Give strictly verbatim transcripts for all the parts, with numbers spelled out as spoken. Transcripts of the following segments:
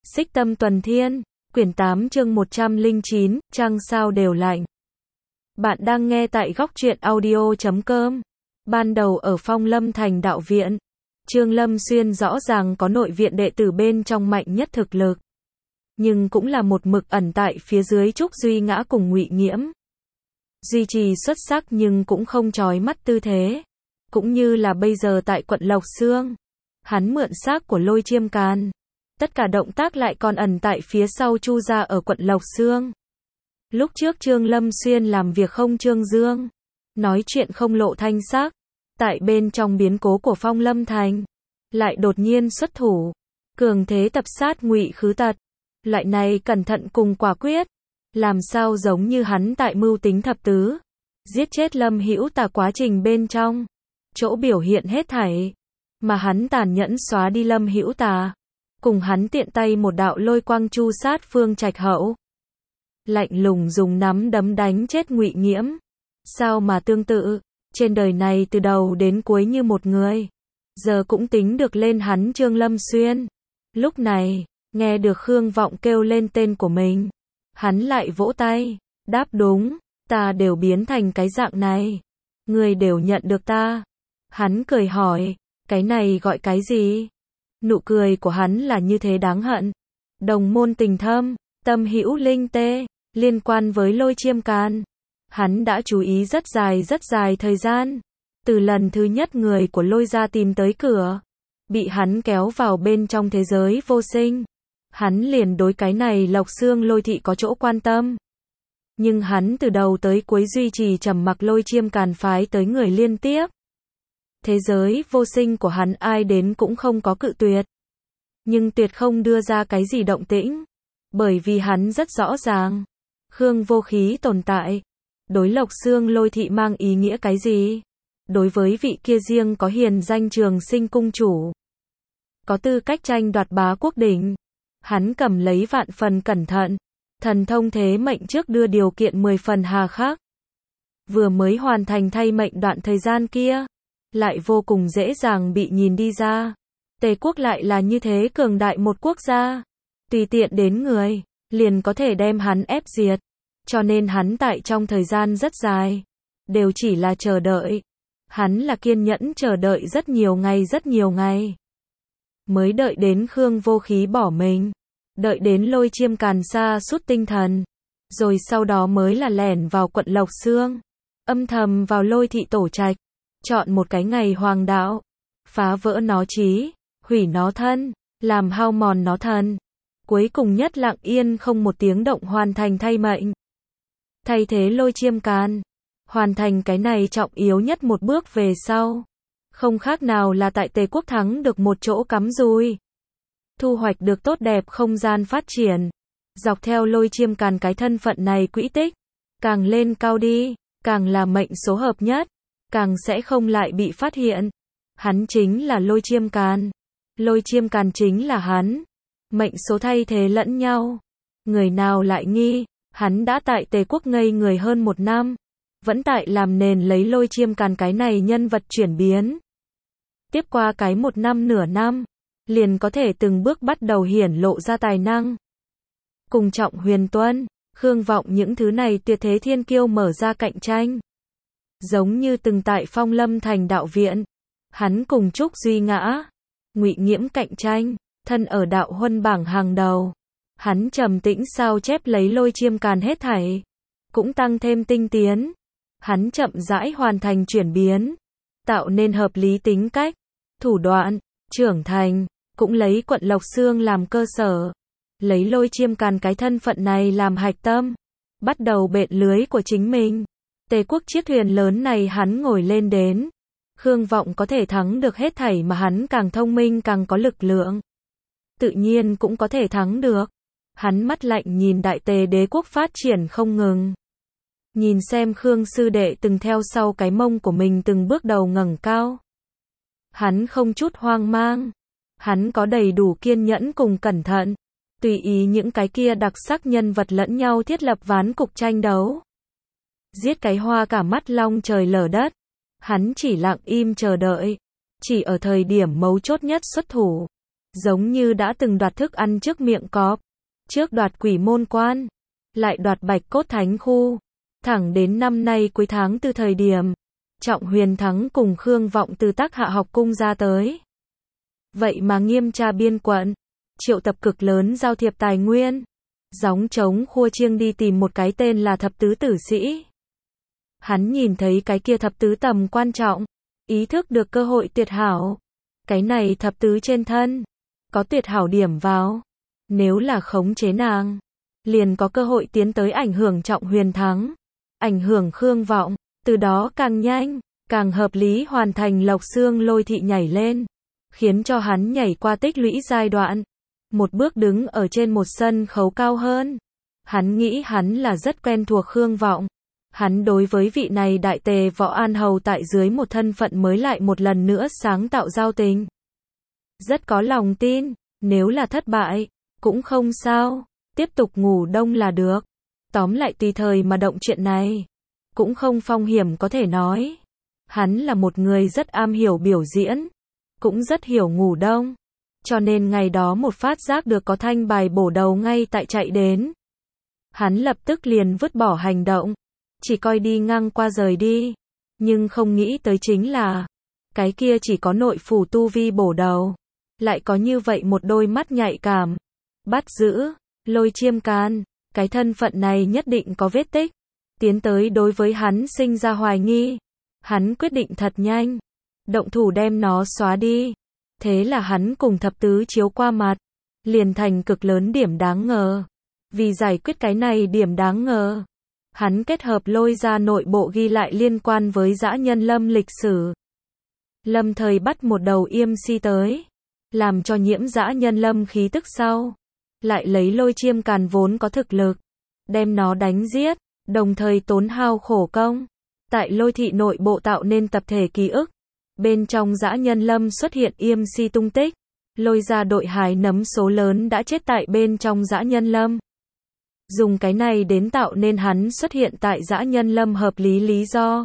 Xích Tâm Tuần Thiên, quyển tám chương một trăm lẻ chín, trăng sao đều lạnh. Bạn đang nghe tại góc truyện audio chấm com. Ban đầu ở Phong Lâm Thành đạo viện, Trương Lâm Xuyên rõ ràng có nội viện đệ tử bên trong mạnh nhất thực lực, nhưng cũng là một mực ẩn tại phía dưới Trúc Duy Ngã cùng Ngụy Nghiễm. Duy trì xuất sắc nhưng cũng không chói mắt tư thế, cũng như là bây giờ tại quận Lộc Xương, hắn mượn xác của Lôi Chiêm Càn. Tất cả động tác lại còn ẩn tại phía sau Chu gia ở quận Lộc Xương. Lúc trước Trương Lâm Xuyên làm việc không trương dương, nói chuyện không lộ thanh sắc, tại bên trong biến cố của Phong Lâm Thành, lại đột nhiên xuất thủ, cường thế tập sát Ngụy Khứ Tật. Loại này cẩn thận cùng quả quyết, làm sao giống như hắn tại mưu tính thập tứ, giết chết Lâm Hữu Tà quá trình bên trong, chỗ biểu hiện hết thảy, mà hắn tàn nhẫn xóa đi Lâm Hữu Tà, cùng hắn tiện tay một đạo lôi quang chu sát Phương Trạch Hậu, lạnh lùng dùng nắm đấm đánh chết Ngụy Nghiễm. Sao mà tương tự, trên đời này từ đầu đến cuối như một người, giờ cũng tính được lên hắn Trương Lâm Xuyên. Lúc này, nghe được Khương Vọng kêu lên tên của mình, hắn lại vỗ tay, đáp đúng, ta đều biến thành cái dạng này, người đều nhận được ta. Hắn cười hỏi, cái này gọi cái gì? Nụ cười của hắn là như thế đáng hận. Đồng môn tình thâm, tâm hữu linh tê, liên quan với Lôi Chiêm Càn, hắn đã chú ý rất dài rất dài thời gian. Từ lần thứ nhất người của Lôi gia tìm tới cửa, bị hắn kéo vào bên trong thế giới vô sinh, hắn liền đối cái này Lộc Xương Lôi thị có chỗ quan tâm. Nhưng hắn từ đầu tới cuối duy trì trầm mặc Lôi Chiêm Càn phái tới người liên tiếp. Thế giới vô sinh của hắn ai đến cũng không có cự tuyệt, nhưng tuyệt không đưa ra cái gì động tĩnh, bởi vì hắn rất rõ ràng, Khương Vô Khí tồn tại, đối Lộc Xương Lôi thị mang ý nghĩa cái gì? Đối với vị kia riêng có hiền danh Trường Sinh cung chủ, có tư cách tranh đoạt bá quốc đỉnh, hắn cầm lấy vạn phần cẩn thận, thần thông thế mệnh trước đưa điều kiện mười phần hà khắc. Vừa mới hoàn thành thay mệnh đoạn thời gian kia, lại vô cùng dễ dàng bị nhìn đi ra. Tề quốc lại là như thế cường đại một quốc gia, tùy tiện đến người, liền có thể đem hắn ép diệt. Cho nên hắn tại trong thời gian rất dài, đều chỉ là chờ đợi. Hắn là kiên nhẫn chờ đợi rất nhiều ngày rất nhiều ngày. Mới đợi đến Khương Vô Khí bỏ mình, đợi đến Lôi Chiêm Càn sa sút tinh thần, rồi sau đó mới là lẻn vào quận Lộc Xương, âm thầm vào Lôi thị tổ trạch, chọn một cái ngày hoàng đạo, phá vỡ nó trí, hủy nó thân, làm hao mòn nó thần, cuối cùng nhất lặng yên không một tiếng động hoàn thành thay mệnh, thay thế Lôi Chiêm Càn, hoàn thành cái này trọng yếu nhất một bước về sau, không khác nào là tại Tề quốc thắng được một chỗ cắm rùi, thu hoạch được tốt đẹp không gian phát triển. Dọc theo Lôi Chiêm Càn cái thân phận này quỹ tích, càng lên cao đi, càng là mệnh số hợp nhất, càng sẽ không lại bị phát hiện. Hắn chính là Lôi Chiêm Càn, Lôi Chiêm Càn chính là hắn, mệnh số thay thế lẫn nhau. Người nào lại nghi, hắn đã tại Tề quốc ngây người hơn một năm, vẫn tại làm nền lấy Lôi Chiêm Càn cái này nhân vật chuyển biến. Tiếp qua cái một năm nửa năm, liền có thể từng bước bắt đầu hiển lộ ra tài năng. Cùng Trọng Huyền Tuân, Khương Vọng những thứ này tuyệt thế thiên kiêu mở ra cạnh tranh. Giống như từng tại Phong Lâm Thành đạo viện, hắn cùng Trúc Duy Ngã, Ngụy Nghiễm cạnh tranh, thân ở đạo huân bảng hàng đầu. Hắn trầm tĩnh sao chép lấy Lôi Chiêm Càn hết thảy, cũng tăng thêm tinh tiến. Hắn chậm rãi hoàn thành chuyển biến, tạo nên hợp lý tính cách, thủ đoạn, trưởng thành, cũng lấy quận Lộc Xương làm cơ sở, lấy Lôi Chiêm Càn cái thân phận này làm hạch tâm, bắt đầu bện lưới của chính mình. Tề quốc chiếc thuyền lớn này hắn ngồi lên đến, Khương Vọng có thể thắng được hết thảy mà hắn càng thông minh càng có lực lượng, tự nhiên cũng có thể thắng được. Hắn mắt lạnh nhìn Đại Tề đế quốc phát triển không ngừng, nhìn xem Khương sư đệ từng theo sau cái mông của mình từng bước đầu ngẩng cao. Hắn không chút hoang mang, hắn có đầy đủ kiên nhẫn cùng cẩn thận, tùy ý những cái kia đặc sắc nhân vật lẫn nhau thiết lập ván cục tranh đấu. Giết cái hoa cả mắt long trời lở đất, hắn chỉ lặng im chờ đợi, chỉ ở thời điểm mấu chốt nhất xuất thủ. giống như đã từng đoạt thức ăn trước miệng cọp, trước đoạt quỷ môn quan, lại đoạt bạch cốt thánh khu, thẳng đến năm nay cuối tháng tư thời điểm, Trọng Huyền Thắng cùng Khương Vọng từ Tác Hạ học cung ra tới. Vậy mà Nghiêm Tra biên quận, triệu tập cực lớn giao thiệp tài nguyên, gióng trống khua chiêng đi tìm một cái tên là thập tứ tử sĩ. Hắn nhìn thấy cái kia thập tứ tầm quan trọng, ý thức được cơ hội tuyệt hảo. Cái này thập tứ trên thân, có tuyệt hảo điểm vào. Nếu là khống chế nàng, liền có cơ hội tiến tới ảnh hưởng Trọng Huyền Thắng, ảnh hưởng Khương Vọng, từ đó càng nhanh, càng hợp lý hoàn thành Lộc Xương Lôi thị nhảy lên, khiến cho hắn nhảy qua tích lũy giai đoạn, một bước đứng ở trên một sân khấu cao hơn. Hắn nghĩ hắn là rất quen thuộc Khương Vọng. Hắn đối với vị này đại tề Võ An Hầu tại dưới một thân phận mới lại một lần nữa sáng tạo giao tình. Rất có lòng tin, nếu là thất bại, cũng không sao, tiếp tục ngủ đông là được. Tóm lại tùy thời mà động chuyện này, cũng không phong hiểm có thể nói. Hắn là một người rất am hiểu biểu diễn, cũng rất hiểu ngủ đông. Cho nên ngày đó một phát giác được có thanh bài bổ đầu ngay tại chạy đến. Hắn lập tức liền vứt bỏ hành động, chỉ coi đi ngang qua rời đi. Nhưng không nghĩ tới chính là, cái kia chỉ có nội phủ tu vi bổ đầu, lại có như vậy một đôi mắt nhạy cảm. Bắt giữ, Lôi Chiêm Can, cái thân phận này nhất định có vết tích. Tiến tới đối với hắn sinh ra hoài nghi. Hắn quyết định thật nhanh, động thủ đem nó xóa đi. Thế là hắn cùng thập tứ chiếu qua mặt, liền thành cực lớn điểm đáng ngờ. Vì giải quyết cái này điểm đáng ngờ, hắn kết hợp Lôi ra nội bộ ghi lại liên quan với dã nhân Lâm lịch sử. Lâm thời bắt một đầu yêm si tới, làm cho nhiễm dã nhân Lâm khí tức sau, lại lấy Lôi Chiêm Càn vốn có thực lực, đem nó đánh giết, đồng thời tốn hao khổ công, tại Lôi thị nội bộ tạo nên tập thể ký ức. Bên trong dã nhân Lâm xuất hiện yêm si tung tích, Lôi ra đội hái nấm số lớn đã chết tại bên trong dã nhân Lâm. Dùng cái này đến tạo nên hắn xuất hiện tại dã nhân Lâm hợp lý lý do.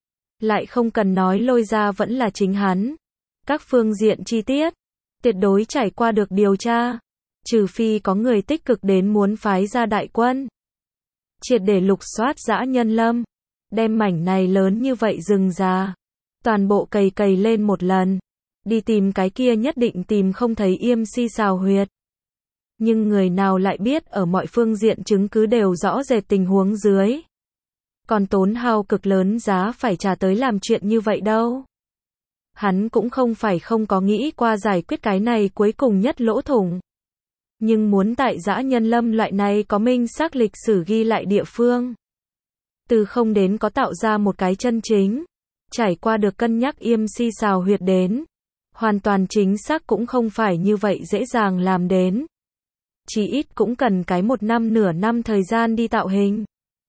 Lại không cần nói Lôi ra vẫn là chính hắn. Các phương diện chi tiết, tuyệt đối trải qua được điều tra. Trừ phi có người tích cực đến muốn phái ra đại quân, triệt để lục soát dã nhân Lâm, đem mảnh này lớn như vậy rừng già, toàn bộ cày cày lên một lần, đi tìm cái kia nhất định tìm không thấy yêm si xào huyệt. Nhưng người nào lại biết ở mọi phương diện chứng cứ đều rõ rệt tình huống dưới, còn tốn hao cực lớn giá phải trả tới làm chuyện như vậy đâu. Hắn cũng không phải không có nghĩ qua giải quyết cái này cuối cùng nhất lỗ thủng. Nhưng muốn tại dã nhân Lâm loại này có minh xác lịch sử ghi lại địa phương, từ không đến có tạo ra một cái chân chính, trải qua được cân nhắc yêm si xào huyệt đến, hoàn toàn chính xác cũng không phải như vậy dễ dàng làm đến. Chỉ ít cũng cần cái một năm nửa năm thời gian đi tạo hình,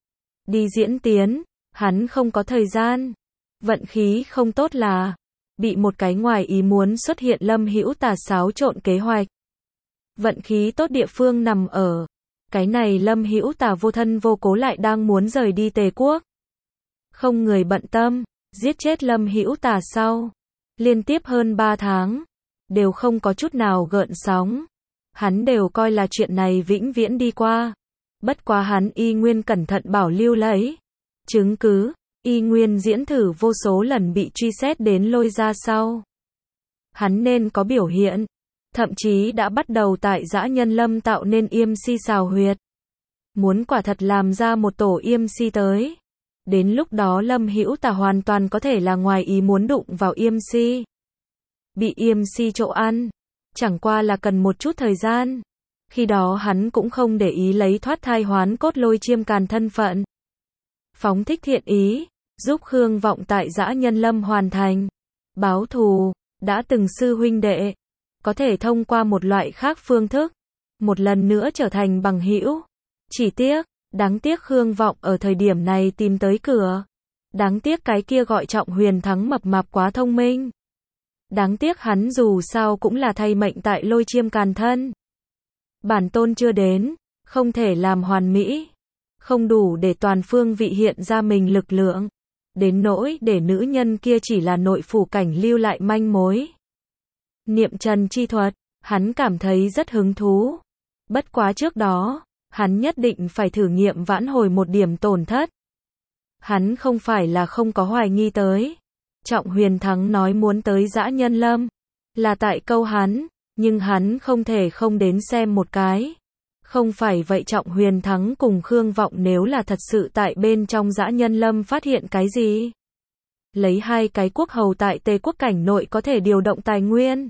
đi diễn tiến, hắn không có thời gian. Vận khí không tốt là, bị một cái ngoài ý muốn xuất hiện Lâm Hữu Tà xáo trộn kế hoạch. Vận khí tốt địa phương nằm ở, cái này Lâm Hữu Tà vô thân vô cố lại đang muốn rời đi Tề quốc. Không người bận tâm, giết chết Lâm Hữu Tà sau, liên tiếp hơn ba tháng, đều không có chút nào gợn sóng. Hắn đều coi là chuyện này vĩnh viễn đi qua. Bất quá hắn y nguyên cẩn thận bảo lưu lấy chứng cứ, y nguyên diễn thử vô số lần bị truy xét đến Lôi ra sau. Hắn nên có biểu hiện, thậm chí đã bắt đầu tại dã nhân Lâm tạo nên yêm si xào huyệt. Muốn quả thật làm ra một tổ yêm si tới. Đến lúc đó Lâm Hữu Tà hoàn toàn có thể là ngoài ý muốn đụng vào yêm si. Bị yêm si chỗ ăn, chẳng qua là cần một chút thời gian. Khi đó hắn cũng không để ý lấy thoát thai hoán cốt Lôi Chiêm Càn thân phận. Phóng thích thiện ý, giúp Khương Vọng tại dã nhân Lâm hoàn thành báo thù, đã từng sư huynh đệ, có thể thông qua một loại khác phương thức, một lần nữa trở thành bằng hữu. Chỉ tiếc, đáng tiếc Khương Vọng ở thời điểm này tìm tới cửa. Đáng tiếc cái kia gọi Trọng Huyền Thắng mập mạp quá thông minh. Đáng tiếc hắn dù sao cũng là thay mệnh tại Lôi Chiêm Càn thân. Bản tôn chưa đến, không thể làm hoàn mỹ, không đủ để toàn phương vị hiện ra mình lực lượng, đến nỗi để nữ nhân kia chỉ là nội phủ cảnh lưu lại manh mối. Niệm trần chi thuật, Hắn cảm thấy rất hứng thú. Bất quá trước đó, hắn nhất định phải thử nghiệm vãn hồi một điểm tổn thất. Hắn không phải là không có hoài nghi tới. Trọng Huyền Thắng nói muốn tới Dã Nhân Lâm, là tại câu hắn, nhưng hắn không thể không đến xem một cái. Không phải vậy Trọng Huyền Thắng cùng Khương Vọng nếu là thật sự tại bên trong Dã Nhân Lâm phát hiện cái gì? Lấy hai cái quốc hầu tại Tề quốc cảnh nội có thể điều động tài nguyên.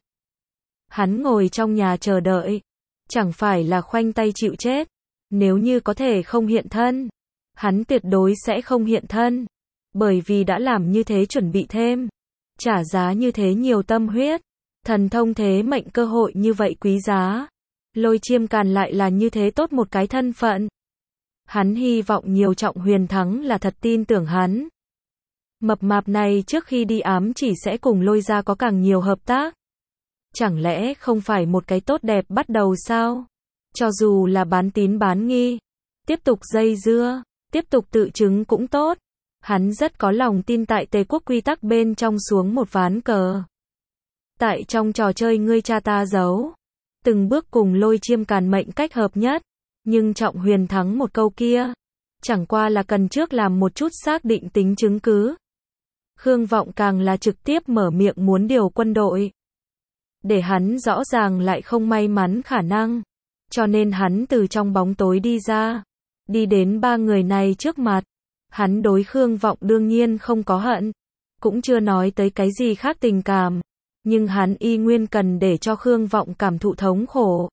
Hắn ngồi trong nhà chờ đợi, chẳng phải là khoanh tay chịu chết. Nếu như có thể không hiện thân, hắn tuyệt đối sẽ không hiện thân. Bởi vì đã làm như thế chuẩn bị thêm, trả giá như thế nhiều tâm huyết, thần thông thế mệnh cơ hội như vậy quý giá. Lôi Chiêm Càn lại là như thế tốt một cái thân phận. Hắn hy vọng nhiều Trọng Huyền Thắng là thật tin tưởng hắn. Mập mạp này trước khi đi ám chỉ sẽ cùng Lôi gia có càng nhiều hợp tác. Chẳng lẽ không phải một cái tốt đẹp bắt đầu sao? Cho dù là bán tín bán nghi, tiếp tục dây dưa, tiếp tục tự chứng cũng tốt. Hắn rất có lòng tin tại Tề quốc quy tắc bên trong xuống một ván cờ. Tại trong trò chơi ngươi cha ta giấu, từng bước cùng Lôi Chiêm Càn mệnh cách hợp nhất. Nhưng Trọng Huyền Thắng một câu kia, chẳng qua là cần trước làm một chút xác định tính chứng cứ. Khương Vọng càng là trực tiếp mở miệng muốn điều quân đội. Để hắn rõ ràng lại không may mắn khả năng. Cho nên hắn từ trong bóng tối đi ra, đi đến ba người này trước mặt. Hắn đối Khương Vọng đương nhiên không có hận, cũng chưa nói tới cái gì khác tình cảm. Nhưng hắn y nguyên cần để cho Khương Vọng cảm thụ thống khổ.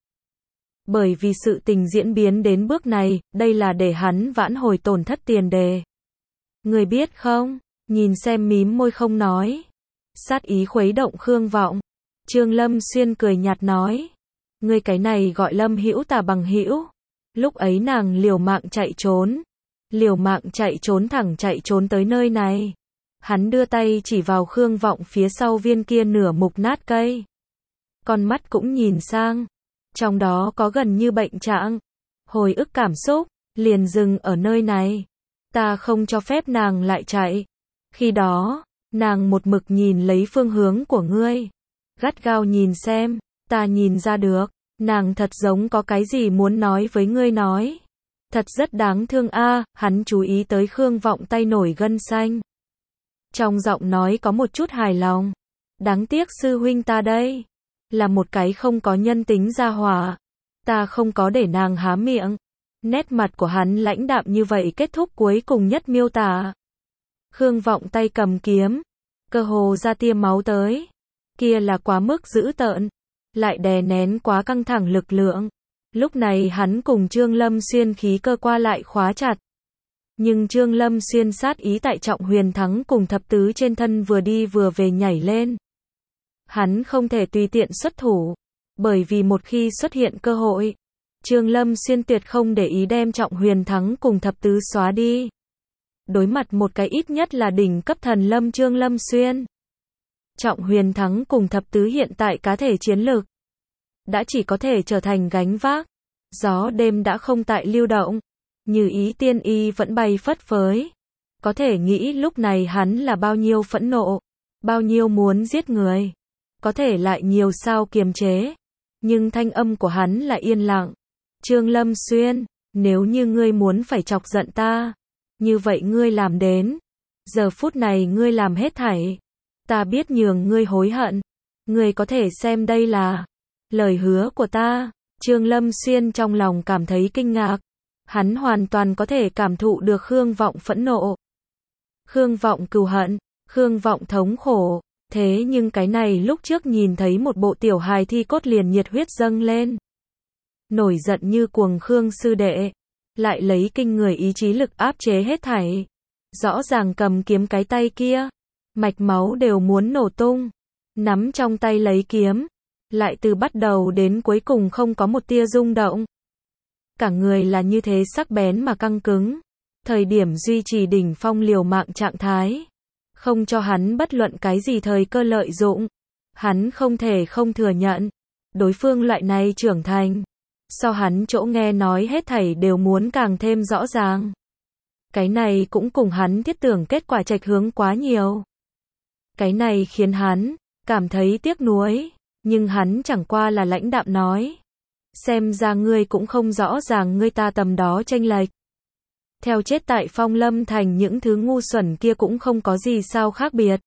Bởi vì sự tình diễn biến đến bước này, đây là để hắn vãn hồi tổn thất tiền đề. Người biết không, nhìn xem mím môi không nói. Sát ý khuấy động Khương Vọng. Trương Lâm Xuyên cười nhạt nói. Người cái này gọi Lâm Hữu tà bằng hữu. Lúc ấy nàng liều mạng chạy trốn. Liều mạng chạy trốn thẳng chạy trốn tới nơi này. Hắn đưa tay chỉ vào Khương Vọng phía sau viên kia nửa mục nát cây. Con mắt cũng nhìn sang. Trong đó có gần như bệnh trạng. Hồi ức cảm xúc, liền dừng ở nơi này. Ta không cho phép nàng lại chạy. Khi đó, nàng một mực nhìn lấy phương hướng của ngươi. Gắt gao nhìn xem, ta nhìn ra được. Nàng thật giống có cái gì muốn nói với ngươi nói. Thật rất đáng thương a. À, hắn chú ý tới Khương Vọng tay nổi gân xanh. Trong giọng nói có một chút hài lòng. Đáng tiếc sư huynh ta đây là một cái không có nhân tính gia hỏa. Ta không có để nàng há miệng. Nét mặt của hắn lãnh đạm như vậy kết thúc cuối cùng nhất miêu tả. Khương Vọng tay cầm kiếm, cơ hồ ra tia máu tới. Kia là quá mức dữ tợn, lại đè nén quá căng thẳng lực lượng. Lúc này hắn cùng Trương Lâm Xuyên khí cơ qua lại khóa chặt. Nhưng Trương Lâm Xuyên sát ý tại Trọng Huyền Thắng cùng thập tứ trên thân vừa đi vừa về nhảy lên. Hắn không thể tùy tiện xuất thủ, bởi vì một khi xuất hiện cơ hội, Trương Lâm Xuyên tuyệt không để ý đem Trọng Huyền Thắng cùng thập tứ xóa đi. Đối mặt một cái ít nhất là đỉnh cấp thần lâm Trương Lâm Xuyên. Trọng Huyền Thắng cùng thập tứ hiện tại cá thể chiến lược đã chỉ có thể trở thành gánh vác. Gió đêm đã không tại lưu động, Như Ý Tiên Y vẫn bay phất phới. Có thể nghĩ lúc này hắn là bao nhiêu phẫn nộ, bao nhiêu muốn giết người. Có thể lại nhiều sao kiềm chế, nhưng thanh âm của hắn là yên lặng. Trương Lâm Xuyên, nếu như ngươi muốn phải chọc giận ta, như vậy ngươi làm đến. Giờ phút này ngươi làm hết thảy, ta biết nhường ngươi hối hận. Ngươi có thể xem đây là lời hứa của ta. Trương Lâm Xuyên trong lòng cảm thấy kinh ngạc. Hắn hoàn toàn có thể cảm thụ được Khương Vọng phẫn nộ, Khương Vọng cừu hận, Khương Vọng thống khổ. Thế nhưng cái này lúc trước nhìn thấy một bộ tiểu hài thi cốt liền nhiệt huyết dâng lên. Nổi giận như cuồng Khương sư đệ, lại lấy kinh người ý chí lực áp chế hết thảy. Rõ ràng cầm kiếm cái tay kia, mạch máu đều muốn nổ tung. Nắm trong tay lấy kiếm, lại từ bắt đầu đến cuối cùng không có một tia rung động. Cả người là như thế sắc bén mà căng cứng. Thời điểm duy trì đỉnh phong liều mạng trạng thái, không cho hắn bất luận cái gì thời cơ lợi dụng. Hắn không thể không thừa nhận, đối phương loại này trưởng thành, so hắn chỗ nghe nói hết thảy đều muốn càng thêm rõ ràng. Cái này cũng cùng hắn thiết tưởng kết quả chệch hướng quá nhiều. Cái này khiến hắn cảm thấy tiếc nuối. Nhưng hắn chẳng qua là lãnh đạm nói. Xem ra ngươi cũng không rõ ràng ngươi ta tầm đó chênh lệch. Theo chết tại Phong Lâm Thành những thứ ngu xuẩn kia cũng không có gì sao khác biệt.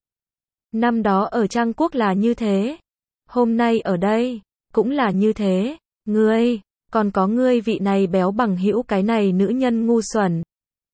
Năm đó ở Trang Quốc là như thế. Hôm nay ở đây, cũng là như thế. Ngươi, còn có ngươi vị này béo bằng hữu cái này nữ nhân ngu xuẩn.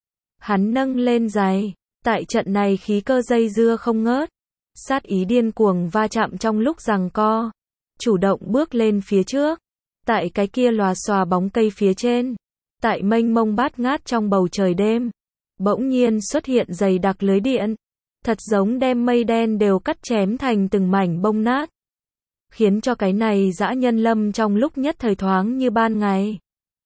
Hắn nâng lên giày. Tại trận này khí cơ dây dưa không ngớt. Sát ý điên cuồng va chạm trong lúc giằng co. Chủ động bước lên phía trước. Tại cái kia lòa xòa bóng cây phía trên. Tại mênh mông bát ngát trong bầu trời đêm. Bỗng nhiên xuất hiện dày đặc lưới điện. Thật giống đem mây đen đều cắt chém thành từng mảnh bông nát. Khiến cho cái này dã nhân lâm trong lúc nhất thời thoáng như ban ngày.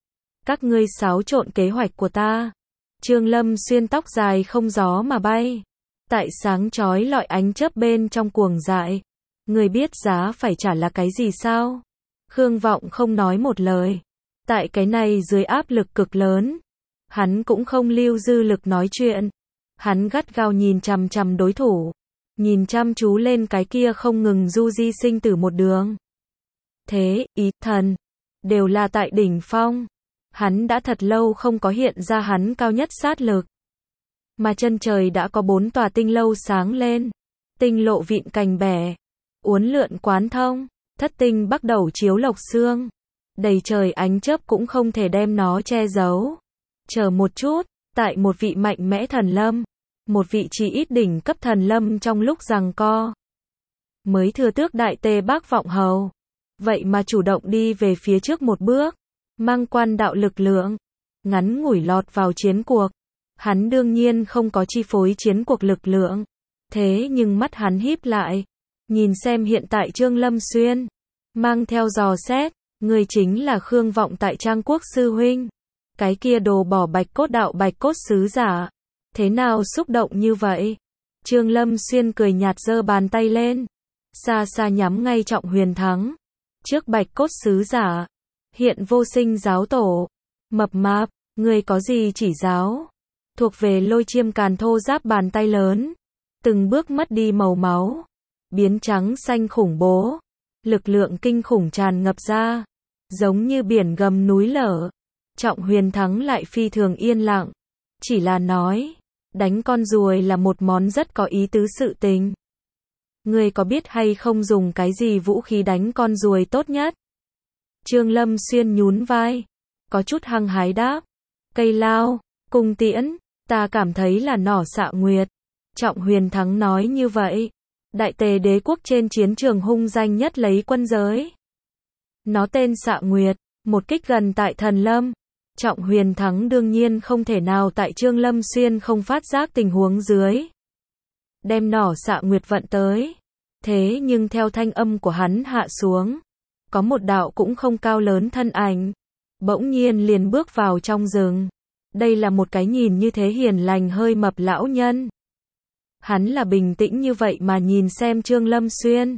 Các ngươi xáo trộn kế hoạch của ta. Trương Lâm Xuyên tóc dài không gió mà bay. Tại sáng chói lọi ánh chớp bên trong cuồng dại. Người biết giá phải trả là cái gì sao? Khương Vọng không nói một lời. Tại cái này dưới áp lực cực lớn. Hắn cũng không lưu dư lực nói chuyện. Hắn gắt gao nhìn chằm chằm đối thủ. Nhìn chăm chú lên cái kia không ngừng du di sinh tử một đường. Thế, ý, thần. Đều là tại đỉnh phong. Hắn đã thật lâu không có hiện ra hắn cao nhất sát lực. Mà chân trời đã có bốn tòa tinh lâu sáng lên. Tinh lộ vịn cành bẻ. Uốn lượn quán thông. Thất tinh bắt đầu chiếu lộc xương. Đầy trời ánh chớp cũng không thể đem nó che giấu. Chờ một chút. Tại một vị mạnh mẽ thần lâm. Một vị chỉ ít đỉnh cấp thần lâm trong lúc giằng co. Mới thừa tước đại tề bác vọng hầu. Vậy mà chủ động đi về phía trước một bước. Mang quan đạo lực lượng. Ngắn ngủi lọt vào chiến cuộc. Hắn đương nhiên không có chi phối chiến cuộc lực lượng. Thế nhưng mắt hắn híp lại. Nhìn xem hiện tại Trương Lâm Xuyên. Mang theo dò xét. Người chính là Khương Vọng tại Trang Quốc sư huynh. Cái kia đồ bỏ bạch cốt đạo bạch cốt sứ giả. Thế nào xúc động như vậy? Trương Lâm Xuyên cười nhạt giơ bàn tay lên. Xa xa nhắm ngay Trọng Huyền Thắng. Trước bạch cốt sứ giả. Hiện vô sinh giáo tổ. Mập mạp, người có gì chỉ giáo? Thuộc về lôi chiêm càn thô giáp bàn tay lớn. Từng bước mất đi màu máu. Biến trắng xanh khủng bố. Lực lượng kinh khủng tràn ngập ra. Giống như biển gầm núi lở. Trọng Huyền Thắng lại phi thường yên lặng. Chỉ là nói. Đánh con ruồi là một món rất có ý tứ sự tình. Người có biết hay không dùng cái gì vũ khí đánh con ruồi tốt nhất? Trương Lâm Xuyên nhún vai. Có chút hăng hái đáp. Cây lao, cung tiễn, ta cảm thấy là nỏ xạ nguyệt. Trọng Huyền Thắng nói như vậy. Đại tề đế quốc trên chiến trường hung danh nhất lấy quân giới. Nó tên xạ nguyệt, một kích gần tại thần lâm. Trọng Huyền Thắng đương nhiên không thể nào tại Trương Lâm Xuyên không phát giác tình huống dưới. Đem nỏ xạ nguyệt vận tới. Thế nhưng theo thanh âm của hắn hạ xuống. Có một đạo cũng không cao lớn thân ảnh. Bỗng nhiên liền bước vào trong rừng. Đây là một cái nhìn như thế hiền lành hơi mập lão nhân. Hắn là bình tĩnh như vậy mà nhìn xem Trương Lâm Xuyên.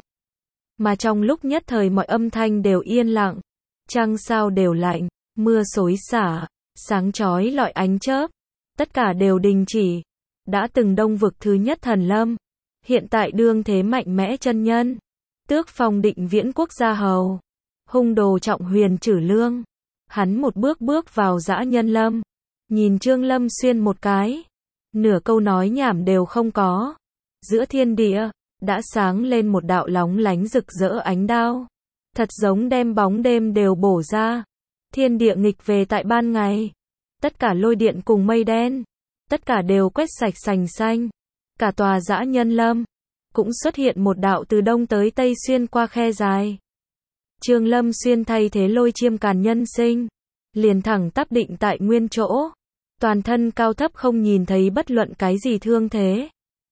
Mà trong lúc nhất thời mọi âm thanh đều yên lặng. Trăng sao đều lạnh. Mưa xối xả. Sáng chói lọi ánh chớp. Tất cả đều đình chỉ. Đã từng đông vực thứ nhất thần lâm. Hiện tại đương thế mạnh mẽ chân nhân. Tước phong định viễn quốc gia hầu. Hung đồ Trọng Huyền Trử Lương. Hắn một bước bước vào dã nhân lâm. Nhìn Trương Lâm Xuyên một cái. Nửa câu nói nhảm đều không có. Giữa thiên địa, đã sáng lên một đạo lóng lánh rực rỡ ánh đao. Thật giống đem bóng đêm đều bổ ra. Thiên địa nghịch về tại ban ngày. Tất cả lôi điện cùng mây đen. Tất cả đều quét sạch sành xanh. Cả tòa dã nhân lâm. Cũng xuất hiện một đạo từ đông tới tây xuyên qua khe dài. Trương Lâm Xuyên thay thế lôi chiêm càn nhân sinh. Liền thẳng tắp định tại nguyên chỗ. Toàn thân cao thấp không nhìn thấy bất luận cái gì thương thế.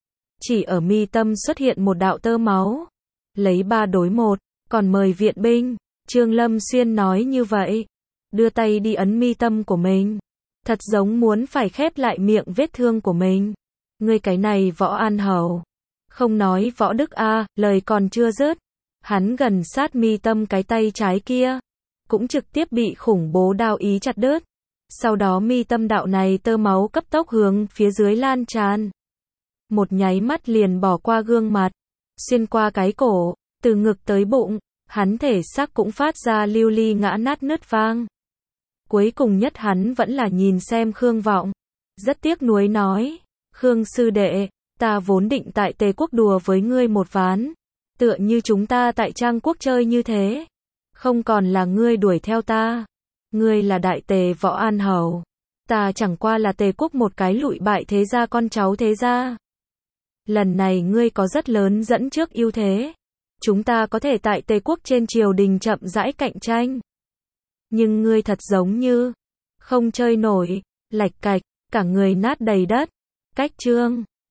Chỉ ở mi tâm xuất hiện một đạo tơ máu. Lấy ba đối một, còn mời viện binh. Trương Lâm Xuyên nói như vậy. Đưa tay đi ấn mi tâm của mình. Thật giống muốn phải khép lại miệng vết thương của mình. Ngươi cái này Võ An Hầu. Không nói Võ Đức A, lời còn chưa dứt. Hắn gần sát mi tâm cái tay trái kia. Cũng trực tiếp bị khủng bố đao ý chặt đứt. Sau đó mi tâm đạo này tơ máu cấp tốc hướng phía dưới lan tràn. Một nháy mắt liền bỏ qua gương mặt. Xuyên qua cái cổ, từ ngực tới bụng. Hắn thể xác cũng phát ra lưu ly ngã nát nứt vang. Cuối cùng nhất hắn vẫn là nhìn xem Khương Vọng. Rất tiếc nuối nói, Khương sư đệ, ta vốn định tại Tề quốc đùa với ngươi một ván. Tựa như chúng ta tại Trang quốc chơi như thế. Không còn là ngươi đuổi theo ta. Ngươi là đại Tề Võ An Hầu. Ta chẳng qua là Tề quốc một cái lụi bại thế gia con cháu thế gia. Lần này ngươi có rất lớn dẫn trước ưu thế. Chúng ta có thể tại Tề quốc trên triều đình chậm rãi cạnh tranh. Nhưng ngươi thật giống như không chơi nổi, lạch cạch, cả người nát đầy đất. Cách chương